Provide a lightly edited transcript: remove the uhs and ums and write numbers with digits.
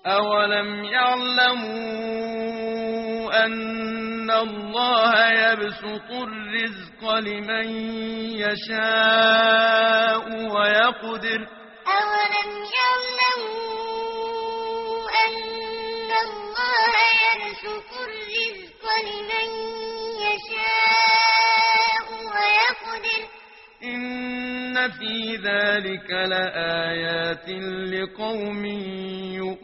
أولم يعلموا أن الله يبسط الرزق لمن يشاء ويقدر أولم يعلموا أن الله يبسط الرزق لمن يشاء ويقدر إن في ذلك لآيات لقوم يؤمنون